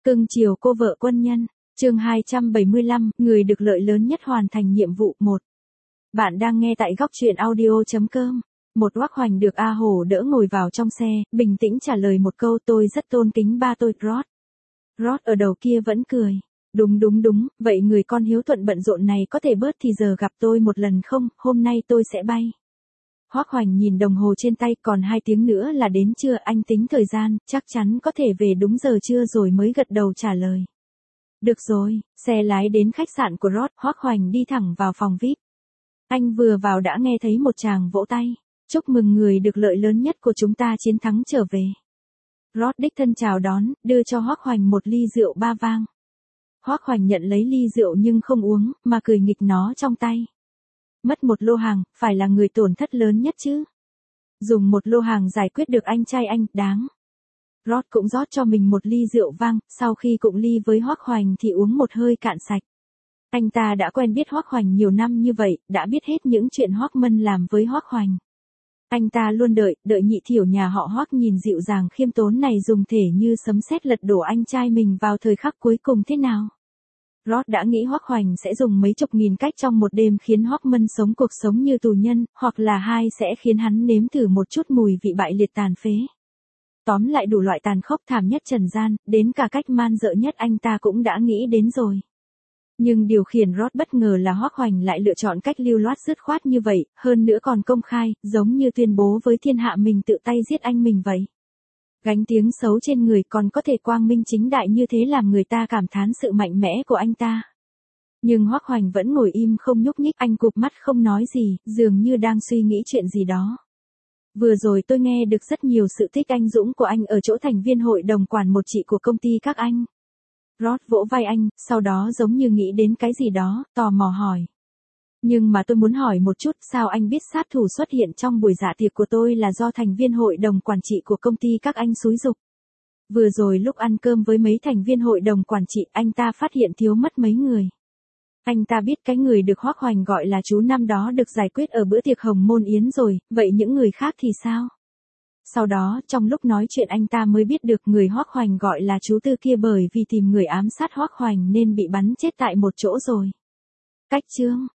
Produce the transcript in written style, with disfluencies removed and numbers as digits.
Cưng chiều cô vợ quân nhân. Chương 275, người được lợi lớn nhất hoàn thành nhiệm vụ 1. Bạn đang nghe tại góc truyện audio.com. Một Hoắc Hoành được A Hổ đỡ ngồi vào trong xe, bình tĩnh trả lời một câu: tôi rất tôn kính ba tôi, Rod. Rod ở đầu kia vẫn cười. Đúng, vậy người con hiếu thuận bận rộn này có thể bớt thì giờ gặp tôi một lần không, hôm nay tôi sẽ bay. Hoắc Hoành nhìn đồng hồ trên tay, còn 2 tiếng nữa là đến trưa, anh tính thời gian, chắc chắn có thể về đúng giờ trưa rồi mới gật đầu trả lời. Được rồi, xe lái đến khách sạn của Rod, Hoắc Hoành đi thẳng vào phòng VIP. Anh vừa vào đã nghe thấy một tràng vỗ tay. Chúc mừng người được lợi lớn nhất của chúng ta chiến thắng trở về. Rod đích thân chào đón, đưa cho Hoắc Hoành một ly rượu ba vang. Hoắc Hoành nhận lấy ly rượu nhưng không uống, mà cười nghịch nó trong tay. Mất một lô hàng, phải là người tổn thất lớn nhất chứ. Dùng một lô hàng giải quyết được anh trai anh, đáng. Rod cũng rót cho mình một ly rượu vang, sau khi cụng ly với Hoắc Hoành thì uống một hơi cạn sạch. Anh ta đã quen biết Hoắc Hoành nhiều năm như vậy, đã biết hết những chuyện Hoắc Mân làm với Hoắc Hoành. Anh ta luôn đợi nhị thiểu nhà họ Hoắc nhìn dịu dàng khiêm tốn này dùng thể như sấm sét lật đổ anh trai mình vào thời khắc cuối cùng thế nào. Rod đã nghĩ Hoắc Hoành sẽ dùng mấy chục nghìn cách trong một đêm khiến Hoắc Mân sống cuộc sống như tù nhân, hoặc là hai sẽ khiến hắn nếm thử một chút mùi vị bại liệt tàn phế. Tóm lại đủ loại tàn khốc thảm nhất trần gian, đến cả cách man dợ nhất anh ta cũng đã nghĩ đến rồi. Nhưng điều khiển Rod bất ngờ là Hoắc Hoành lại lựa chọn cách lưu loát dứt khoát như vậy, hơn nữa còn công khai, giống như tuyên bố với thiên hạ mình tự tay giết anh mình vậy. Gánh tiếng xấu trên người còn có thể quang minh chính đại như thế làm người ta cảm thán sự mạnh mẽ của anh ta. Nhưng Hoắc Hoành vẫn ngồi im không nhúc nhích, anh cụp mắt không nói gì, dường như đang suy nghĩ chuyện gì đó. Vừa rồi tôi nghe được rất nhiều sự tích anh dũng của anh ở chỗ thành viên hội đồng quản một chị của công ty các anh. Rod vỗ vai anh, sau đó giống như nghĩ đến cái gì đó, tò mò hỏi. Nhưng mà tôi muốn hỏi một chút, sao anh biết sát thủ xuất hiện trong buổi dạ tiệc của tôi là do thành viên hội đồng quản trị của công ty các anh xúi giục? Vừa rồi lúc ăn cơm với mấy thành viên hội đồng quản trị, anh ta phát hiện thiếu mất mấy người. Anh ta biết cái người được Hoắc Hoành gọi là chú năm đó được giải quyết ở bữa tiệc Hồng Môn Yến rồi, vậy những người khác thì sao? Sau đó, trong lúc nói chuyện anh ta mới biết được người Hoắc Hoành gọi là chú Tư kia bởi vì tìm người ám sát Hoắc Hoành nên bị bắn chết tại một chỗ rồi. Cách chương